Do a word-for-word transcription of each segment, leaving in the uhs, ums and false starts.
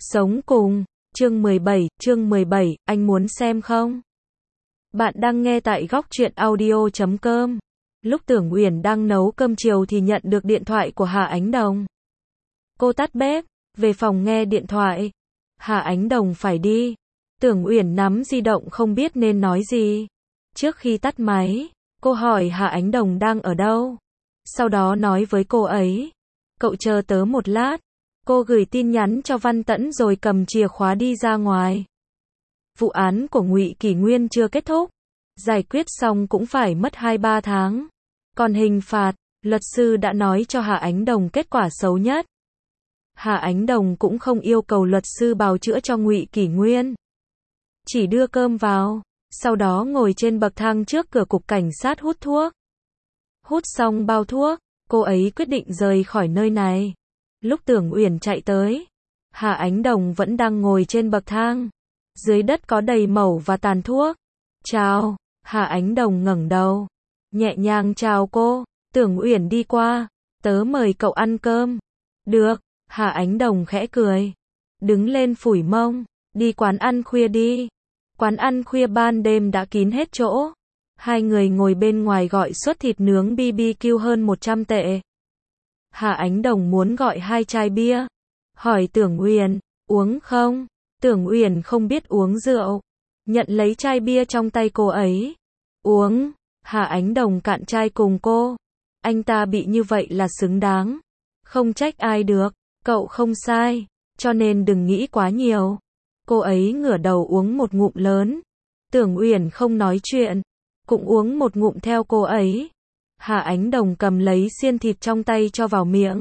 Sống cùng, chương mười bảy, chương mười bảy, anh muốn xem không? Bạn đang nghe tại góc truyện audio chấm com. Lúc Tưởng Uyển đang nấu cơm chiều thì nhận được điện thoại của Hà Ánh Đồng. Cô tắt bếp, về phòng nghe điện thoại. Hà Ánh Đồng phải đi. Tưởng Uyển nắm di động không biết nên nói gì. Trước khi tắt máy, cô hỏi Hà Ánh Đồng đang ở đâu. Sau đó nói với cô ấy, cậu chờ tớ một lát. Cô gửi tin nhắn cho Văn Tẫn rồi cầm chìa khóa đi ra ngoài. Vụ án của Ngụy Kỷ Nguyên chưa kết thúc. Giải quyết xong cũng phải mất hai ba tháng. Còn hình phạt, luật sư đã nói cho Hà Ánh Đồng kết quả xấu nhất. Hà Ánh Đồng cũng không yêu cầu luật sư bào chữa cho Ngụy Kỷ Nguyên. Chỉ đưa cơm vào, sau đó ngồi trên bậc thang trước cửa cục cảnh sát hút thuốc. Hút xong bao thuốc, cô ấy quyết định rời khỏi nơi này. Lúc Tưởng Uyển chạy tới, Hà Ánh Đồng vẫn đang ngồi trên bậc thang. Dưới đất có đầy mẩu và tàn thuốc. Chào, Hà Ánh Đồng ngẩng đầu, nhẹ nhàng chào cô. Tưởng Uyển đi qua, tớ mời cậu ăn cơm. Được, Hà Ánh Đồng khẽ cười. Đứng lên phủi mông, đi quán ăn khuya đi. Quán ăn khuya ban đêm đã kín hết chỗ. Hai người ngồi bên ngoài gọi suất thịt nướng bê bê kiu hơn một trăm tệ. Hà Ánh Đồng muốn gọi hai chai bia. Hỏi Tưởng Uyển, uống không? Tưởng Uyển không biết uống rượu. Nhận lấy chai bia trong tay cô ấy. Uống. Hà Ánh Đồng cạn chai cùng cô. Anh ta bị như vậy là xứng đáng. Không trách ai được. Cậu không sai. Cho nên đừng nghĩ quá nhiều. Cô ấy ngửa đầu uống một ngụm lớn. Tưởng Uyển không nói chuyện. Cũng uống một ngụm theo cô ấy. Hà Ánh Đồng cầm lấy xiên thịt trong tay cho vào miệng.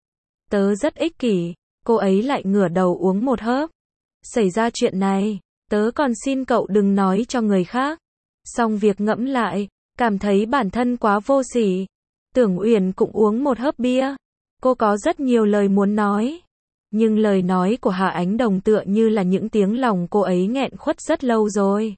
Tớ rất ích kỷ. Cô ấy lại ngửa đầu uống một hớp. Xảy ra chuyện này, tớ còn xin cậu đừng nói cho người khác. Xong việc ngẫm lại, cảm thấy bản thân quá vô sỉ. Tưởng Uyển cũng uống một hớp bia. Cô có rất nhiều lời muốn nói. Nhưng lời nói của Hà Ánh Đồng tựa như là những tiếng lòng cô ấy nghẹn khuất rất lâu rồi.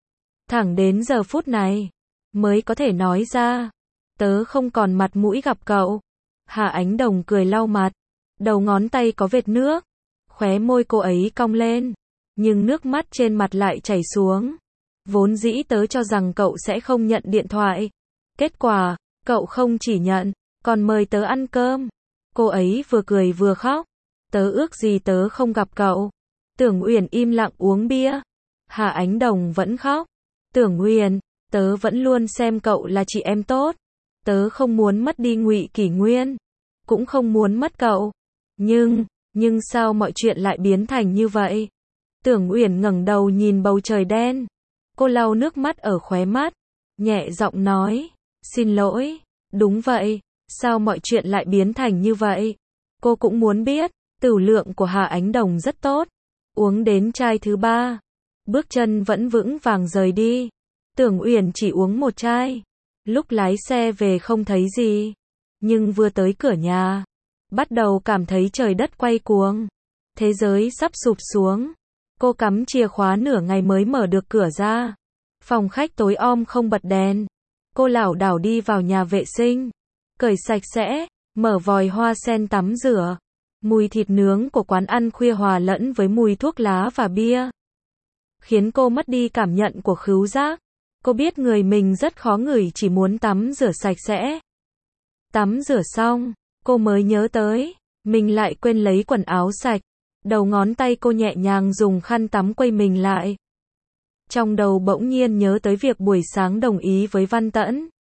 Thẳng đến giờ phút này, mới có thể nói ra. Tớ không còn mặt mũi gặp cậu. Hà Ánh Đồng cười lau mặt. Đầu ngón tay có vệt nước. Khóe môi cô ấy cong lên. Nhưng nước mắt trên mặt lại chảy xuống. Vốn dĩ tớ cho rằng cậu sẽ không nhận điện thoại. Kết quả, cậu không chỉ nhận, còn mời tớ ăn cơm. Cô ấy vừa cười vừa khóc. Tớ ước gì tớ không gặp cậu. Tưởng Uyển im lặng uống bia. Hà Ánh Đồng vẫn khóc. Tưởng Uyển, tớ vẫn luôn xem cậu là chị em tốt. Tớ không muốn mất đi Ngụy Kỷ Nguyên. Cũng không muốn mất cậu. Nhưng, nhưng sao mọi chuyện lại biến thành như vậy? Tưởng Uyển ngẩng đầu nhìn bầu trời đen. Cô lau nước mắt ở khóe mắt. Nhẹ giọng nói. Xin lỗi. Đúng vậy. Sao mọi chuyện lại biến thành như vậy? Cô cũng muốn biết. Tửu lượng của Hà Ánh Đồng rất tốt. Uống đến chai thứ ba. Bước chân vẫn vững vàng rời đi. Tưởng Uyển chỉ uống một chai. Lúc lái xe về không thấy gì. Nhưng vừa tới cửa nhà, bắt đầu cảm thấy trời đất quay cuồng. Thế giới sắp sụp xuống. Cô cắm chìa khóa nửa ngày mới mở được cửa ra. Phòng khách tối om không bật đèn. Cô lảo đảo đi vào nhà vệ sinh. Cởi sạch sẽ, mở vòi hoa sen tắm rửa. Mùi thịt nướng của quán ăn khuya hòa lẫn với mùi thuốc lá và bia. Khiến cô mất đi cảm nhận của khứu giác. Cô biết người mình rất khó ngửi, chỉ muốn tắm rửa sạch sẽ. Tắm rửa xong, cô mới nhớ tới, mình lại quên lấy quần áo sạch. Đầu ngón tay cô nhẹ nhàng dùng khăn tắm quây mình lại. Trong đầu bỗng nhiên nhớ tới việc buổi sáng đồng ý với Văn Tẫn.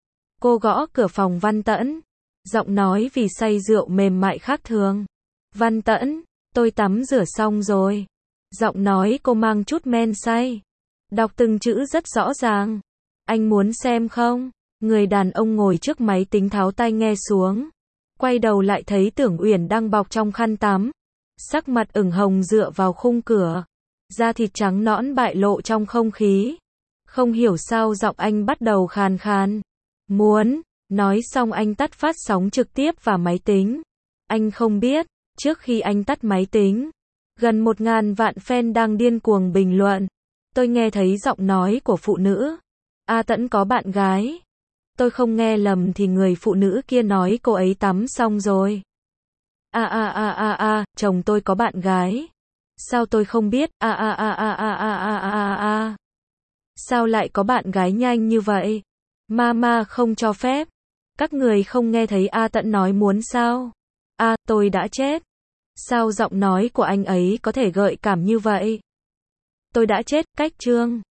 Cô gõ cửa phòng Văn Tẫn. Giọng nói vì say rượu mềm mại khác thường. Văn Tẫn, tôi tắm rửa xong rồi. Giọng nói cô mang chút men say. Đọc từng chữ rất rõ ràng. Anh muốn xem không? Người đàn ông ngồi trước máy tính tháo tai nghe xuống. Quay đầu lại thấy Tưởng Uyển đang bọc trong khăn tắm. Sắc mặt ửng hồng dựa vào khung cửa. Da thịt trắng nõn bại lộ trong không khí. Không hiểu sao giọng anh bắt đầu khàn khàn. Muốn. Nói xong anh tắt phát sóng trực tiếp vào máy tính. Anh không biết, trước khi anh tắt máy tính, gần một ngàn vạn fan đang điên cuồng bình luận. Tôi nghe thấy giọng nói của phụ nữ. A Tẫn có bạn gái. Tôi không nghe lầm thì người phụ nữ kia nói cô ấy tắm xong rồi. A a a a a, chồng tôi có bạn gái. Sao tôi không biết, a a a a a a a a a. Sao lại có bạn gái nhanh như vậy? Mama không cho phép. Các người không nghe thấy A Tẫn nói muốn sao? A, tôi đã chết. Sao giọng nói của anh ấy có thể gợi cảm như vậy? Tôi đã chết, cách chương.